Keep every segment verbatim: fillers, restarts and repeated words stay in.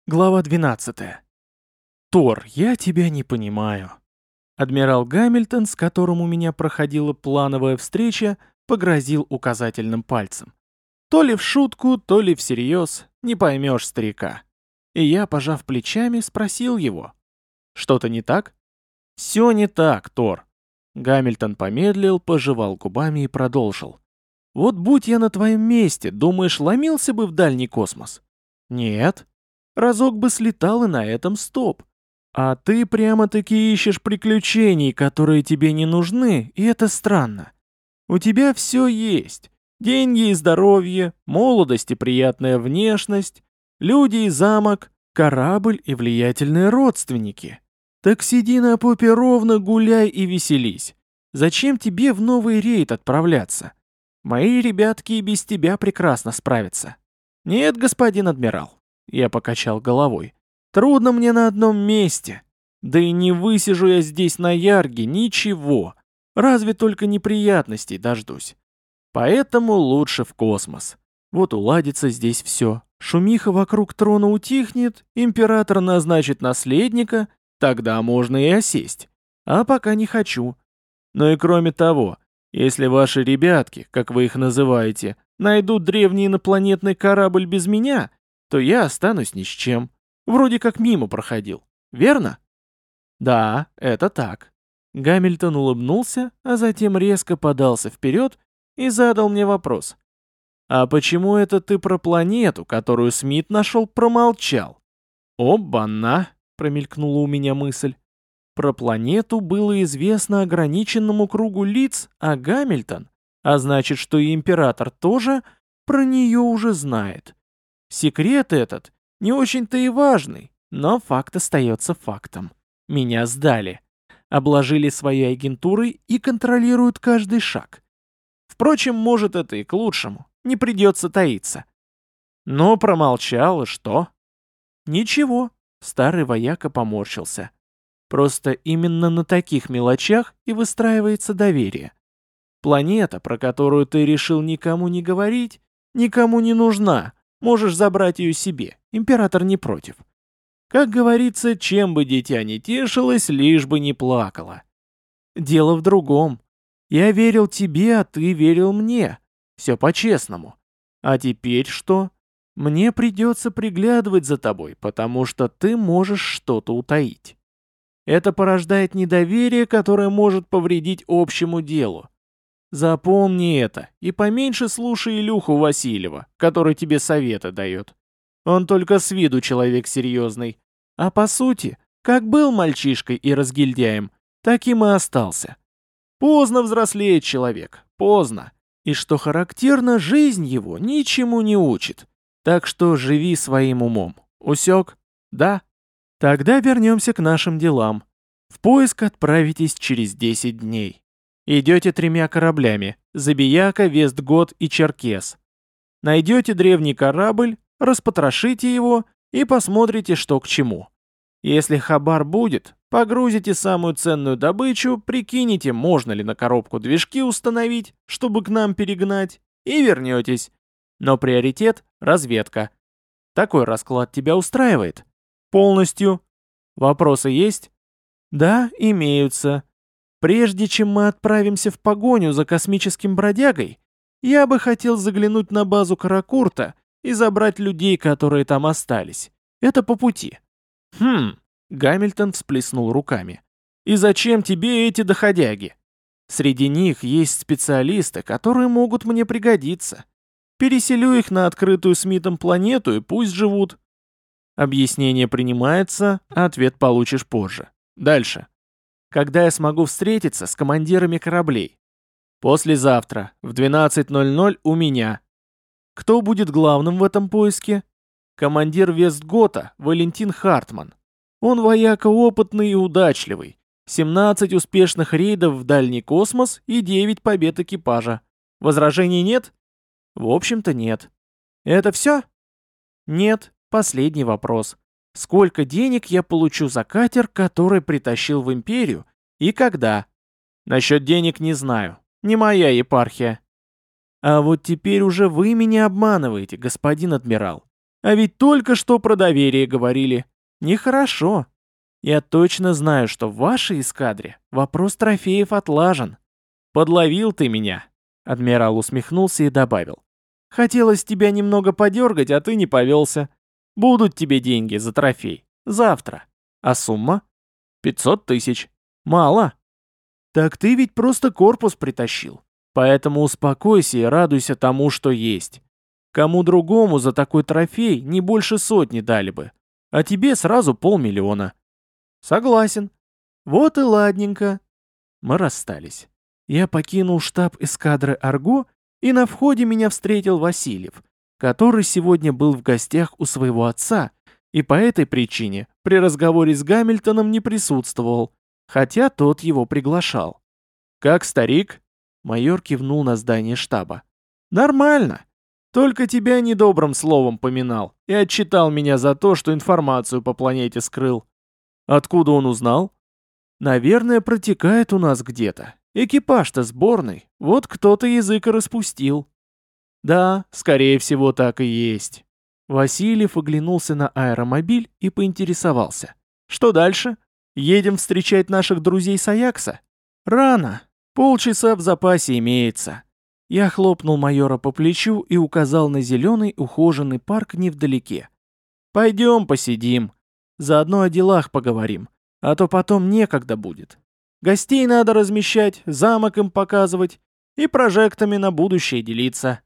Глава двенадцатая. Тор, я тебя не понимаю. Адмирал Гамильтон, с которым у меня проходила плановая встреча, погрозил указательным пальцем. То ли в шутку, то ли всерьез, не поймешь старика. И я, пожав плечами, спросил его. Что-то не так? Все не так, Тор. Гамильтон помедлил, пожевал губами и продолжил. Вот будь я на твоем месте, думаешь, ломился бы в дальний космос? Нет. Разок бы слетал и на этом стоп. А ты прямо-таки ищешь приключений, которые тебе не нужны, и это странно. У тебя все есть. Деньги и здоровье, молодость и приятная внешность, люди и замок, корабль и влиятельные родственники. Так сиди на попе ровно, гуляй и веселись. Зачем тебе в новый рейд отправляться? Мои ребятки и без тебя прекрасно справятся. Нет, господин адмирал. Я покачал головой. Трудно мне на одном месте. Да и не высижу я здесь на Ярге ничего. Разве только неприятностей дождусь. Поэтому лучше в космос. Вот уладится здесь все. Шумиха вокруг трона утихнет, император назначит наследника, тогда можно и осесть. А пока не хочу. Ну и кроме того, если ваши ребятки, как вы их называете, найдут древний инопланетный корабль без меня, то я останусь ни с чем. Вроде как мимо проходил. Верно? Да, это так. Гамильтон улыбнулся, а затем резко подался вперед и задал мне вопрос. А почему это ты про планету, которую Смит нашел, промолчал? Обана, промелькнула у меня мысль. Про планету было известно ограниченному кругу лиц, а Гамильтон, а значит, что и император тоже, про нее уже знает. Секрет этот не очень-то и важный, но факт остается фактом. Меня сдали. Обложили своей агентурой и контролируют каждый шаг. Впрочем, может, это и к лучшему. Не придется таиться. Но промолчал, и что? Ничего. Старый вояка поморщился. Просто именно на таких мелочах и выстраивается доверие. Планета, про которую ты решил никому не говорить, никому не нужна. Можешь забрать ее себе, император не против. Как говорится, чем бы дитя не тешилось, лишь бы не плакало. Дело в другом. Я верил тебе, а ты верил мне. Все по-честному. А теперь что? Мне придется приглядывать за тобой, потому что ты можешь что-то утаить. Это порождает недоверие, которое может повредить общему делу. Запомни это и поменьше слушай Илюху Васильева, который тебе советы дает. Он только с виду человек серьезный. А по сути, как был мальчишкой и разгильдяем, таким и остался. Поздно взрослеет человек, поздно. И что характерно, жизнь его ничему не учит. Так что живи своим умом. Усек? Да? Тогда вернемся к нашим делам. В поиск отправитесь через десять дней. Идете тремя кораблями – Забияка, Вестгот и Черкес. Найдете древний корабль, распотрошите его и посмотрите, что к чему. Если хабар будет, погрузите самую ценную добычу, прикинете, можно ли на коробку движки установить, чтобы к нам перегнать, и вернетесь. Но приоритет – разведка. Такой расклад тебя устраивает? Полностью. Вопросы есть? Да, имеются. Прежде чем мы отправимся в погоню за космическим бродягой, я бы хотел заглянуть на базу Каракурта и забрать людей, которые там остались. Это по пути. Хм, Гамильтон всплеснул руками. И зачем тебе эти доходяги? Среди них есть специалисты, которые могут мне пригодиться. Переселю их на открытую Смитом планету и пусть живут. Объяснение принимается, а ответ получишь позже. Дальше. Когда я смогу встретиться с командирами кораблей? Послезавтра, в двенадцать ноль ноль у меня. Кто будет главным в этом поиске? Командир Вестгота Валентин Хартман. Он вояка опытный и удачливый. семнадцать успешных рейдов в дальний космос и девять побед экипажа. Возражений нет? В общем-то нет. Это все? Нет. Последний вопрос. Сколько денег я получу за катер, который притащил в империю, и когда? Насчет денег не знаю. Не моя епархия. А вот теперь уже вы меня обманываете, господин адмирал. А ведь только что про доверие говорили. Нехорошо. Я точно знаю, что в вашей эскадре вопрос трофеев отлажен. Подловил ты меня. Адмирал усмехнулся и добавил. Хотелось тебя немного подергать, а ты не повелся. Будут тебе деньги за трофей. Завтра. А сумма? Пятьсот тысяч. Мало. Так ты ведь просто корпус притащил. Поэтому успокойся и радуйся тому, что есть. Кому другому за такой трофей не больше сотни дали бы. А тебе сразу полмиллиона. Согласен. Вот и ладненько. Мы расстались. Я покинул штаб эскадры Арго, и на входе меня встретил Васильев, который сегодня был в гостях у своего отца, и по этой причине при разговоре с Гамильтоном не присутствовал, хотя тот его приглашал. «Как старик?» Майор кивнул на здание штаба. «Нормально. Только тебя недобрым словом поминал и отчитал меня за то, что информацию по планете скрыл. Откуда он узнал? Наверное, протекает у нас где-то. Экипаж-то сборный, вот кто-то язык и распустил». «Да, скорее всего, так и есть». Васильев оглянулся на аэромобиль и поинтересовался. «Что дальше? Едем встречать наших друзей с Аякса?» «Рано. Полчаса в запасе имеется». Я хлопнул майора по плечу и указал на зеленый ухоженный парк невдалеке. «Пойдем посидим. Заодно о делах поговорим, а то потом некогда будет. Гостей надо размещать, замок им показывать и прожектами на будущее делиться».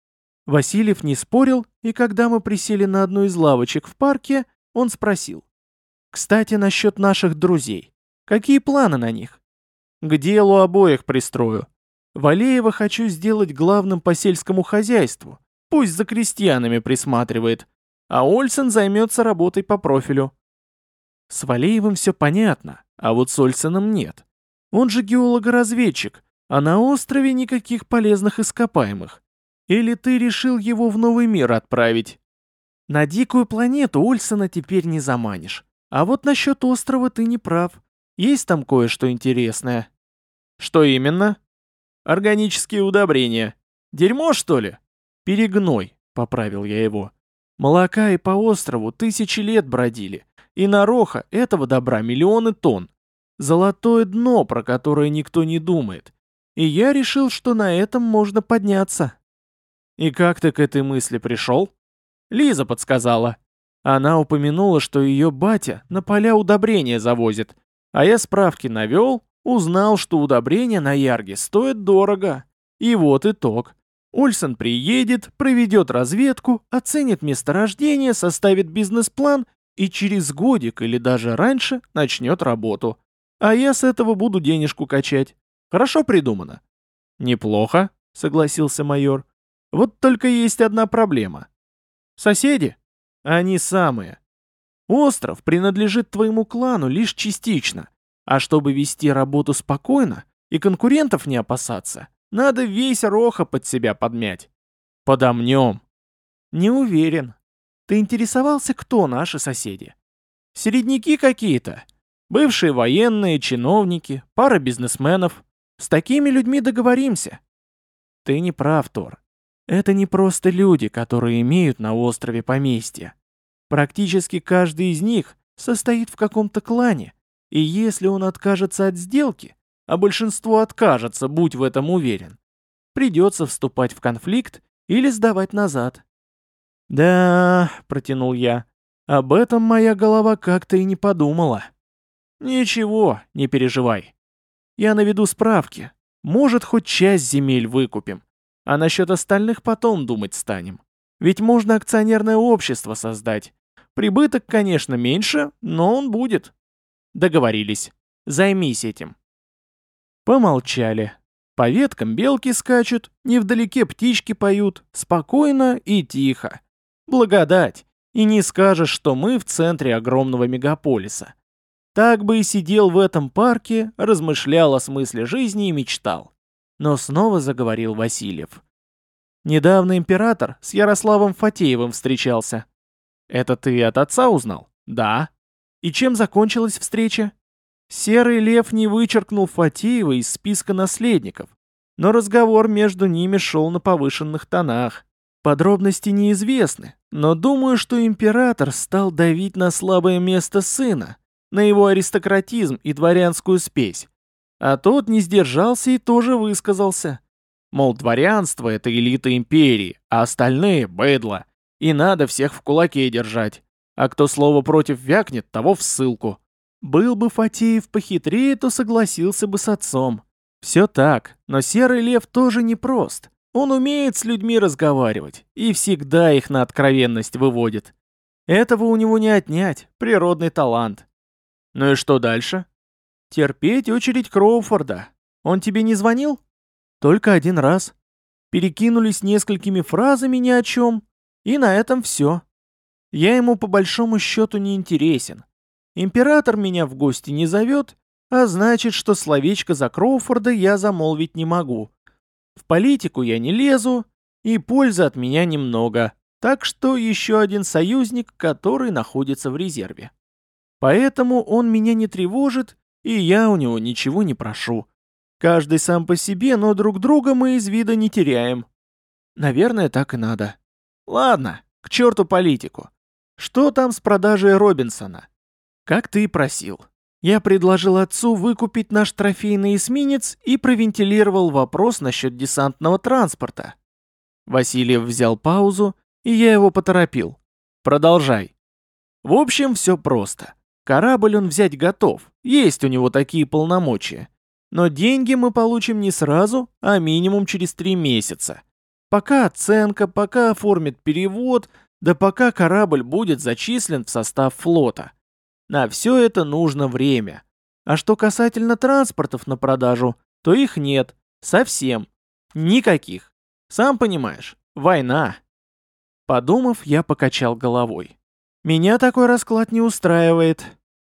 Васильев не спорил, и когда мы присели на одну из лавочек в парке, он спросил. «Кстати, насчет наших друзей. Какие планы на них?» «К делу обоих пристрою. Валеева хочу сделать главным по сельскому хозяйству. Пусть за крестьянами присматривает. А Ольсен займется работой по профилю». С Валеевым все понятно, а вот с Ольсеном нет. Он же геолого-разведчик, а на острове никаких полезных ископаемых. Или ты решил его в новый мир отправить? На дикую планету Ольсена теперь не заманишь. А вот насчет острова ты не прав. Есть там кое-что интересное. Что именно? Органические удобрения. Дерьмо, что ли? Перегной, поправил я его. Молока и по острову тысячи лет бродили. И на Роха этого добра миллионы тонн. Золотое дно, про которое никто не думает. И я решил, что на этом можно подняться. И как ты к этой мысли пришел? Лиза подсказала. Она упомянула, что ее батя на поля удобрения завозит. А я справки навел, узнал, что удобрения на Ярге стоят дорого. И вот итог. Ольсен приедет, проведет разведку, оценит месторождение, составит бизнес-план и через годик или даже раньше начнет работу. А я с этого буду денежку качать. Хорошо придумано. Неплохо, согласился майор. Вот только есть одна проблема. Соседи? Они самые. Остров принадлежит твоему клану лишь частично. А чтобы вести работу спокойно и конкурентов не опасаться, надо весь Роха под себя подмять. Подомнем. Не уверен. Ты интересовался, кто наши соседи? Середняки какие-то. Бывшие военные, чиновники, пара бизнесменов. С такими людьми договоримся. Ты не прав, Тор. Это не просто люди, которые имеют на острове поместье. Практически каждый из них состоит в каком-то клане, и если он откажется от сделки, а большинство откажется, будь в этом уверен, придется вступать в конфликт или сдавать назад. «Да», — протянул я, — «об этом моя голова как-то и не подумала». «Ничего, не переживай. Я наведу справки. Может, хоть часть земель выкупим. А насчет остальных потом думать станем. Ведь можно акционерное общество создать. Прибыток, конечно, меньше, но он будет». Договорились. Займись этим. Помолчали. По веткам белки скачут, невдалеке птички поют, спокойно и тихо. Благодать. И не скажешь, что мы в центре огромного мегаполиса. Так бы и сидел в этом парке, размышлял о смысле жизни и мечтал. Но снова заговорил Васильев. Недавно император с Ярославом Фатеевым встречался. Это ты от отца узнал? Да. И чем закончилась встреча? Серый лев не вычеркнул Фатеева из списка наследников, но разговор между ними шел на повышенных тонах. Подробности неизвестны, но думаю, что император стал давить на слабое место сына, на его аристократизм и дворянскую спесь. А тот не сдержался и тоже высказался. Мол, дворянство — это элита империи, а остальные — быдло, и надо всех в кулаке держать. А кто слово против вякнет, того в ссылку. Был бы Фатеев похитрее, то согласился бы с отцом. Все так, но Серый Лев тоже непрост. Он умеет с людьми разговаривать и всегда их на откровенность выводит. Этого у него не отнять, природный талант. Ну и что дальше? Терпеть очередь Кроуфорда. Он тебе не звонил? Только один раз. Перекинулись несколькими фразами ни о чем, и на этом все. Я ему по большому счету не интересен. Император меня в гости не зовет, а значит, что словечко за Кроуфорда я замолвить не могу. В политику я не лезу, и пользы от меня немного, так что еще один союзник, который находится в резерве. Поэтому он меня не тревожит, и я у него ничего не прошу. Каждый сам по себе, но друг друга мы из вида не теряем. Наверное, так и надо. Ладно, к черту политику. Что там с продажей Робинсона? Как ты и просил. Я предложил отцу выкупить наш трофейный эсминец и провентилировал вопрос насчет десантного транспорта. Васильев взял паузу, и я его поторопил. Продолжай. В общем, все просто. Корабль он взять готов, есть у него такие полномочия. Но деньги мы получим не сразу, а минимум через три месяца. Пока оценка, пока оформят перевод, да пока корабль будет зачислен в состав флота. На все это нужно время. А что касательно транспортов на продажу, то их нет. Совсем. Никаких. Сам понимаешь, война. Подумав, я покачал головой. Меня такой расклад не устраивает.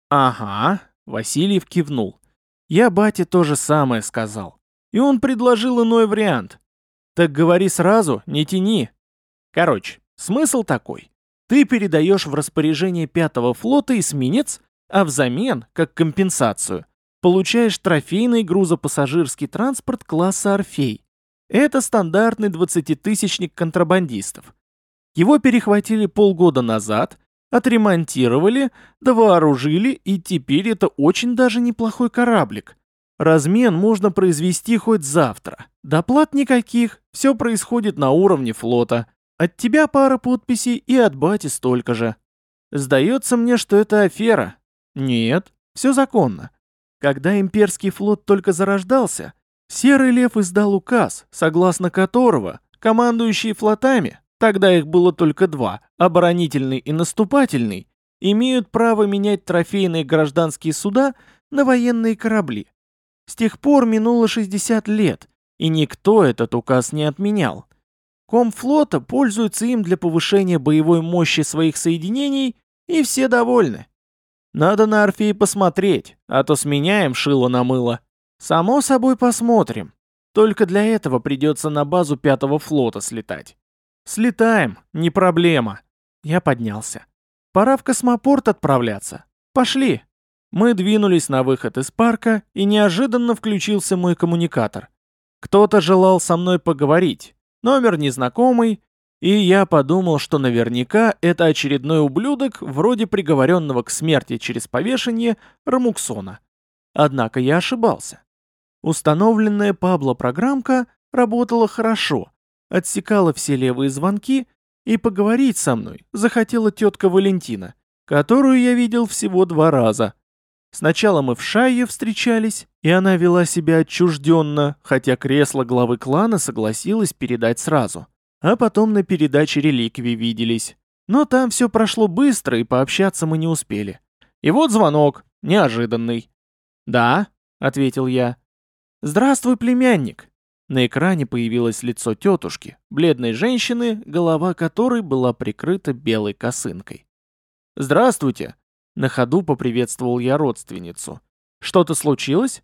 Ага, Васильев кивнул. Я бате то же самое сказал. И он предложил иной вариант. Так говори сразу, не тяни. Короче, смысл такой. Ты передаешь в распоряжение пятого флота эсминец, а взамен, как компенсацию, получаешь трофейный грузопассажирский транспорт класса «Орфей». Это стандартный двадцатитысячник контрабандистов. Его перехватили полгода назад, отремонтировали, довооружили, и теперь это очень даже неплохой кораблик. Размен можно произвести хоть завтра. Доплат никаких, все происходит на уровне флота. От тебя пара подписей и от бати столько же. Сдается мне, что это афера. Нет, все законно. Когда имперский флот только зарождался, Серый Лев издал указ, согласно которого командующие флотами, тогда их было только два, оборонительный и наступательный, имеют право менять трофейные гражданские суда на военные корабли. С тех пор минуло шестьдесят лет, и никто этот указ не отменял. Комфлота пользуется им для повышения боевой мощи своих соединений, и все довольны. Надо на Орфей посмотреть, а то сменяем шило на мыло. Само собой посмотрим. Только для этого придется на базу пятого флота слетать. Слетаем, не проблема. Я поднялся. Пора в космопорт отправляться. Пошли. Мы двинулись на выход из парка, и неожиданно включился мой коммуникатор. Кто-то желал со мной поговорить. Номер незнакомый, и я подумал, что наверняка это очередной ублюдок, вроде приговоренного к смерти через повешение Рамуксона. Однако я ошибался. Установленная Пабло программка работала хорошо, отсекала все левые звонки, и поговорить со мной захотела тетка Валентина, которую я видел всего два раза. Сначала мы в Шайе встречались, и она вела себя отчужденно, хотя кресло главы клана согласилась передать сразу. А потом на передаче реликвий виделись. Но там все прошло быстро, и пообщаться мы не успели. И вот звонок, неожиданный. «Да», — ответил я. «Здравствуй, племянник». На экране появилось лицо тетушки, бледной женщины, голова которой была прикрыта белой косынкой. «Здравствуйте», — на ходу поприветствовал я родственницу. «Что-то случилось?»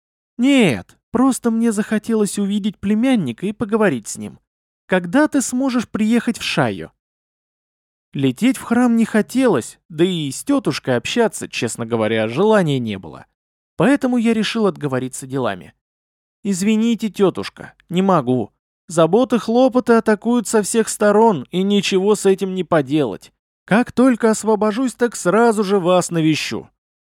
«Нет, просто мне захотелось увидеть племянника и поговорить с ним. Когда ты сможешь приехать в Шайю?» Лететь в храм не хотелось, да и с тетушкой общаться, честно говоря, желания не было. Поэтому я решил отговориться делами. «Извините, тетушка, не могу. Заботы, хлопоты атакуют со всех сторон, и ничего с этим не поделать. Как только освобожусь, так сразу же вас навещу.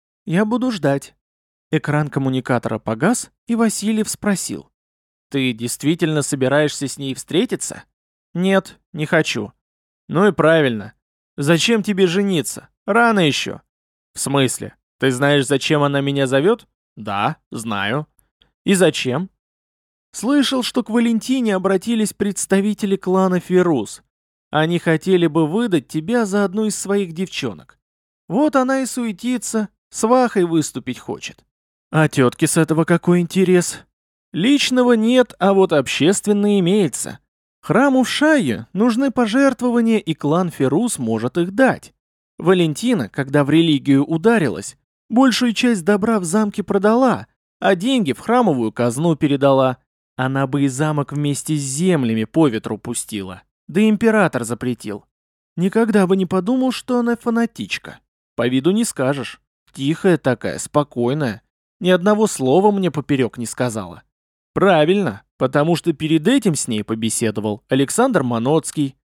Я буду ждать. Экран коммуникатора погас, и Васильев спросил. Ты действительно собираешься с ней встретиться? Нет, не хочу. Ну и правильно. Зачем тебе жениться? Рано еще. В смысле? Ты знаешь, зачем она меня зовет? Да, знаю. И зачем? Слышал, что к Валентине обратились представители клана Фирус. Они хотели бы выдать тебя за одну из своих девчонок. Вот она и суетится, свахой выступить хочет. А тетке с этого какой интерес? Личного нет, а вот общественный имеется. Храму в Шайе нужны пожертвования, и клан Фирус может их дать. Валентина, когда в религию ударилась, большую часть добра в замке продала, а деньги в храмовую казну передала. Она бы и замок вместе с землями по ветру пустила. Да император запретил. Никогда бы не подумал, что она фанатичка. По виду не скажешь. Тихая такая, спокойная. Ни одного слова мне поперек не сказала. Правильно, потому что перед этим с ней побеседовал Александр Маноцкий.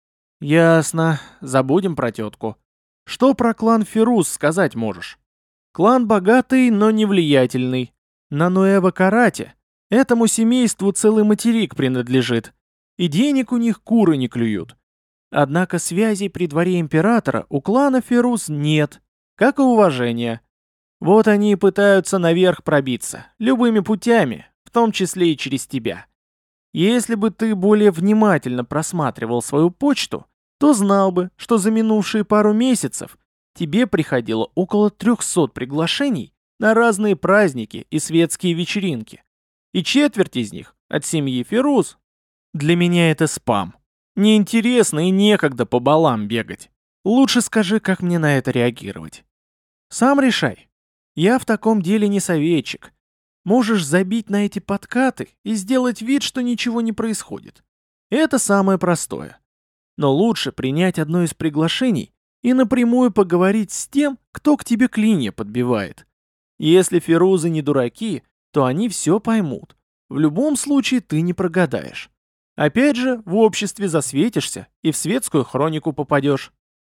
Ясно, забудем про тетку. Что про клан Фирус сказать можешь? Клан богатый, но не влиятельный. На Нуэво-Карате этому семейству целый материк принадлежит. И денег у них куры не клюют. Однако связей при дворе императора у клана Фирус нет, как и уважения. Вот они и пытаются наверх пробиться, любыми путями, в том числе и через тебя. Если бы ты более внимательно просматривал свою почту, то знал бы, что за минувшие пару месяцев тебе приходило около трехсот приглашений на разные праздники и светские вечеринки. И четверть из них от семьи Фирус. Для меня это спам. Неинтересно и некогда по балам бегать. Лучше скажи, как мне на это реагировать. Сам решай. Я в таком деле не советчик. Можешь забить на эти подкаты и сделать вид, что ничего не происходит. Это самое простое. Но лучше принять одно из приглашений и напрямую поговорить с тем, кто к тебе клинья подбивает. Если фирузы не дураки, то они все поймут. В любом случае ты не прогадаешь. Опять же, в обществе засветишься и в светскую хронику попадешь.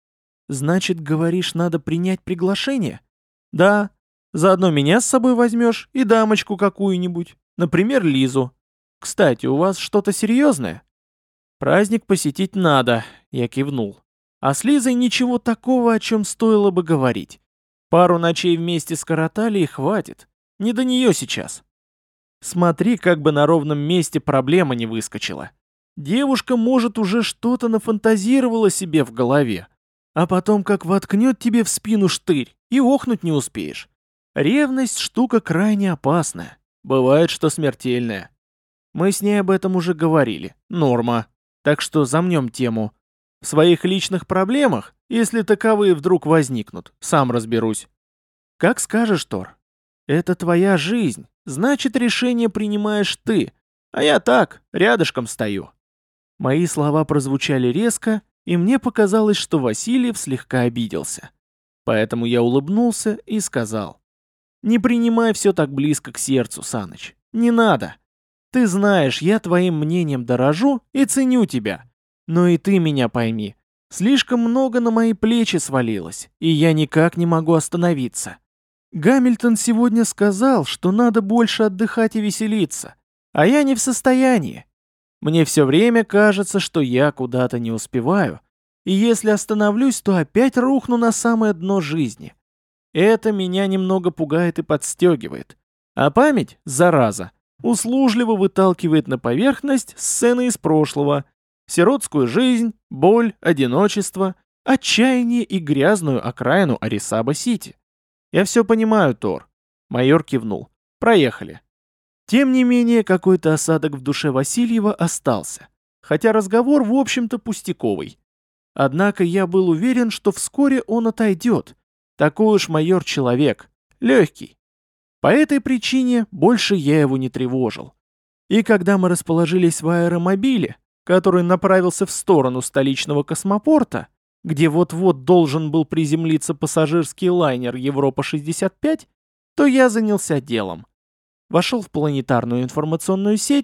Значит, говоришь, надо принять приглашение? Да. Заодно меня с собой возьмешь и дамочку какую-нибудь, например, Лизу. Кстати, у вас что-то серьезное? Праздник посетить надо, я кивнул. А с Лизой ничего такого, о чем стоило бы говорить. Пару ночей вместе скоротали и хватит. Не до нее сейчас. Смотри, как бы на ровном месте проблема не выскочила. Девушка, может, уже что-то нафантазировала себе в голове, а потом как воткнет тебе в спину штырь, и охнуть не успеешь. Ревность — штука крайне опасная. Бывает, что смертельная. Мы с ней об этом уже говорили. Норма. Так что замнем тему. В своих личных проблемах, если таковые вдруг возникнут, сам разберусь. Как скажешь, Тор. Это твоя жизнь, значит, решение принимаешь ты, а я так, рядышком стою. Мои слова прозвучали резко, и мне показалось, что Васильев слегка обиделся. Поэтому я улыбнулся и сказал: «Не принимай все так близко к сердцу, Саныч. Не надо. Ты знаешь, я твоим мнением дорожу и ценю тебя. Но и ты меня пойми. Слишком много на мои плечи свалилось, и я никак не могу остановиться. Гамильтон сегодня сказал, что надо больше отдыхать и веселиться, а я не в состоянии. Мне все время кажется, что я куда-то не успеваю, и если остановлюсь, то опять рухну на самое дно жизни. Это меня немного пугает и подстегивает. А память, зараза, услужливо выталкивает на поверхность сцены из прошлого, сиротскую жизнь, боль, одиночество, отчаяние и грязную окраину Арисаба-Сити. Я все понимаю, Тор. Майор кивнул. Проехали. Тем не менее, какой-то осадок в душе Васильева остался, хотя разговор, в общем-то, пустяковый. Однако я был уверен, что вскоре он отойдет. Такой уж майор человек, легкий. По этой причине больше я его не тревожил. И когда мы расположились в аэромобиле, который направился в сторону столичного космопорта, где вот-вот должен был приземлиться пассажирский лайнер Европа-шестьдесят пять, то я занялся делом. Вошел в планетарную информационную сеть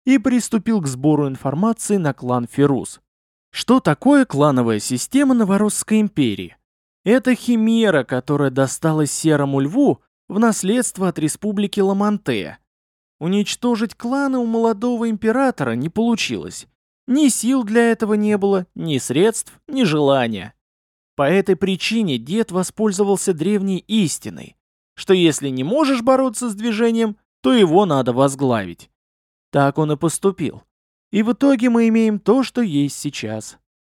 и приступил к сбору информации на клан Ферус. Что такое клановая система Новоросской империи? Это химера, которая досталась Серому Льву в наследство от республики Ламантея. Уничтожить кланы у молодого императора не получилось. Ни сил для этого не было, ни средств, ни желания. По этой причине дед воспользовался древней истиной, что если не можешь бороться с движением, то его надо возглавить. Так он и поступил. И в итоге мы имеем то, что есть сейчас.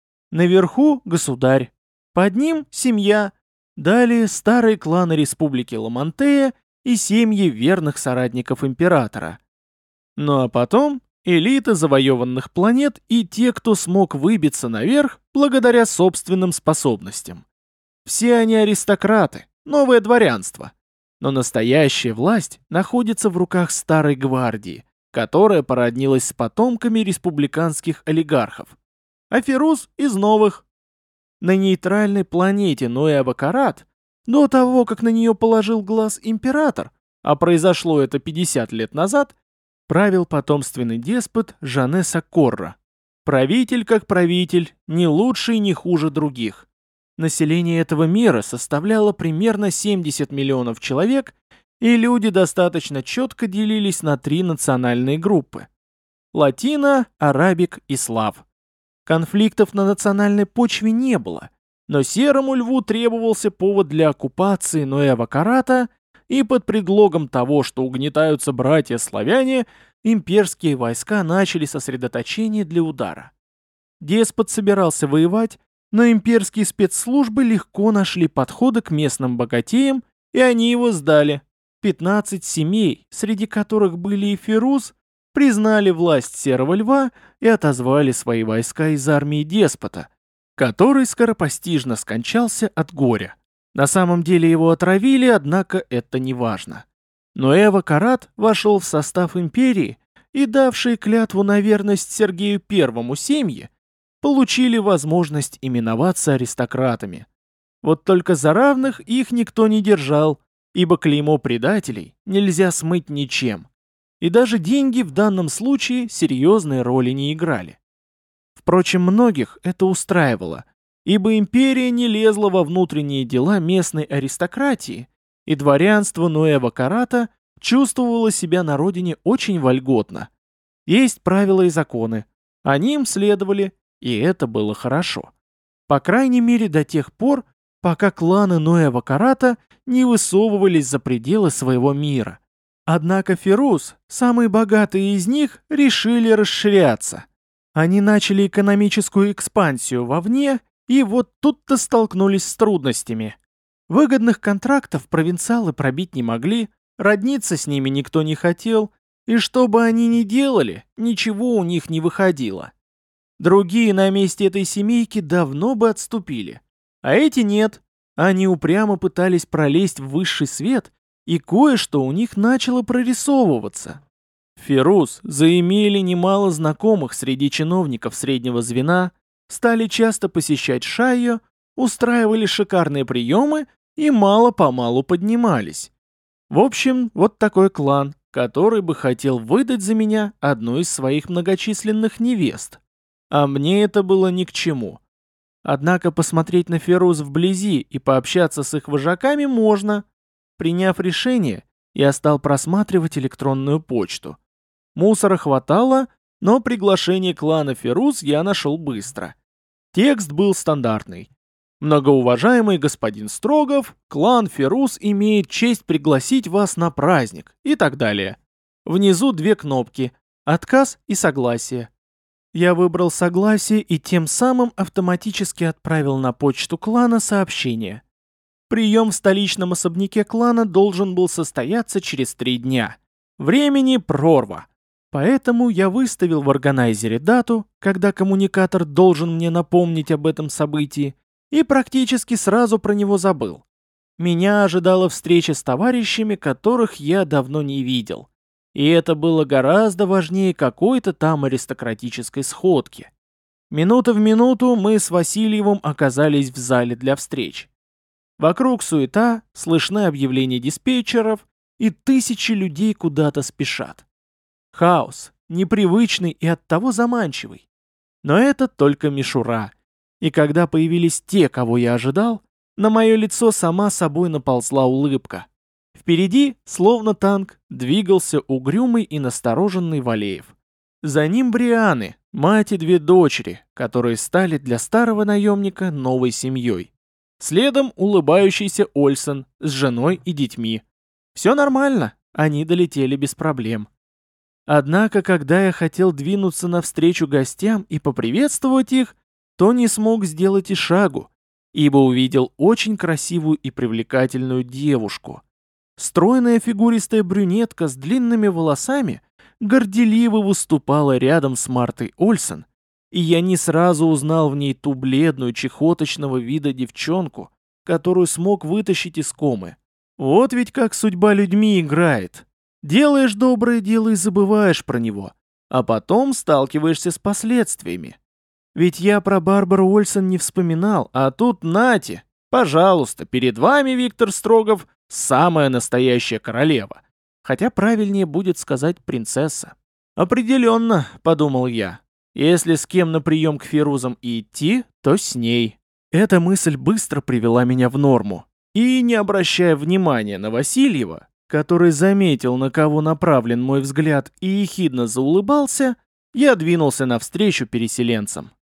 Наверху государь, под ним семья, далее старые кланы республики Ламантея и семьи верных соратников императора. Ну а потом элита завоеванных планет и те, кто смог выбиться наверх благодаря собственным способностям. Все они аристократы, новое дворянство. Но настоящая власть находится в руках старой гвардии, которая породнилась с потомками республиканских олигархов. А Ферус из новых. На нейтральной планете Ноэ-Авакарат, до того, как на нее положил глаз император, а произошло это пятьдесят лет назад, правил потомственный деспот Жанеса Корра. Правитель как правитель, не лучше и не хуже других. Население этого мира составляло примерно семьдесят миллионов человек, и люди достаточно четко делились на три национальные группы. Латино, Арабик и Слав. Конфликтов на национальной почве не было, но Серому Льву требовался повод для оккупации Ноэ-Авакарата, и под предлогом того, что угнетаются братья-славяне, имперские войска начали сосредоточение для удара. Деспот собирался воевать, но имперские спецслужбы легко нашли подходы к местным богатеям, и они его сдали. пятнадцать семей, среди которых были и Ферус, признали власть Серого Льва и отозвали свои войска из армии деспота, который скоропостижно скончался от горя. На самом деле его отравили, однако это не важно. Ноэ-Авакарат вошел в состав империи, и давшие клятву на верность Сергею Первому семьи получили возможность именоваться аристократами. Вот только за равных их никто не держал, ибо клеймо предателей нельзя смыть ничем. И даже деньги в данном случае серьезной роли не играли. Впрочем, многих это устраивало, ибо империя не лезла во внутренние дела местной аристократии, и дворянство Ноэ-Авакарата чувствовало себя на родине очень вольготно. Есть правила и законы, они им следовали, и это было хорошо. По крайней мере до тех пор, пока кланы Ноэ-Авакарата не высовывались за пределы своего мира. Однако Ферус, самые богатые из них, решили расширяться. Они начали экономическую экспансию вовне, и вот тут-то столкнулись с трудностями. Выгодных контрактов провинциалы пробить не могли, родниться с ними никто не хотел, и что бы они ни делали, ничего у них не выходило. Другие на месте этой семейки давно бы отступили, а эти нет. Они упрямо пытались пролезть в высший свет, и кое-что у них начало прорисовываться. Ферус заимели немало знакомых среди чиновников среднего звена, стали часто посещать Шайо, устраивали шикарные приемы и мало-помалу поднимались. В общем, вот такой клан, который бы хотел выдать за меня одну из своих многочисленных невест. А мне это было ни к чему. Однако посмотреть на Ферус вблизи и пообщаться с их вожаками можно. Приняв решение, я стал просматривать электронную почту. Мусора хватало, но приглашение клана Ферус я нашел быстро. Текст был стандартный. Многоуважаемый господин Строгов, клан Ферус имеет честь пригласить вас на праздник и так далее. Внизу две кнопки «Отказ» и «Согласие». Я выбрал согласие и тем самым автоматически отправил на почту клана сообщение. Прием в столичном особняке клана должен был состояться через три дня. Времени прорва. Поэтому я выставил в органайзере дату, когда коммуникатор должен мне напомнить об этом событии, и практически сразу про него забыл. Меня ожидала встреча с товарищами, которых я давно не видел. И это было гораздо важнее какой-то там аристократической сходки. Минута в минуту мы с Васильевым оказались в зале для встреч. Вокруг суета, слышны объявления диспетчеров, и тысячи людей куда-то спешат. Хаос, непривычный и оттого заманчивый. Но это только мишура. И когда появились те, кого я ожидал, на мое лицо сама собой наползла улыбка. Впереди, словно танк, двигался угрюмый и настороженный Валеев. За ним Брианы, мать и две дочери, которые стали для старого наемника новой семьей. Следом улыбающийся Ольсен с женой и детьми. Все нормально, они долетели без проблем. Однако, когда я хотел двинуться навстречу гостям и поприветствовать их, то не смог сделать и шагу, ибо увидел очень красивую и привлекательную девушку. Стройная фигуристая брюнетка с длинными волосами горделиво выступала рядом с Мартой Ольсен, и я не сразу узнал в ней ту бледную, чехоточного вида девчонку, которую смог вытащить из комы. Вот ведь как судьба людьми играет. Делаешь доброе дело и забываешь про него, а потом сталкиваешься с последствиями. Ведь я про Барбару Ольсен не вспоминал, а тут нате, пожалуйста, перед вами, Виктор Строгов, самая настоящая королева. Хотя правильнее будет сказать принцесса. Определенно, подумал я, если с кем на прием к Фирузам и идти, то с ней. Эта мысль быстро привела меня в норму. И, не обращая внимания на Васильева, который заметил, на кого направлен мой взгляд, и ехидно заулыбался, я двинулся навстречу переселенцам.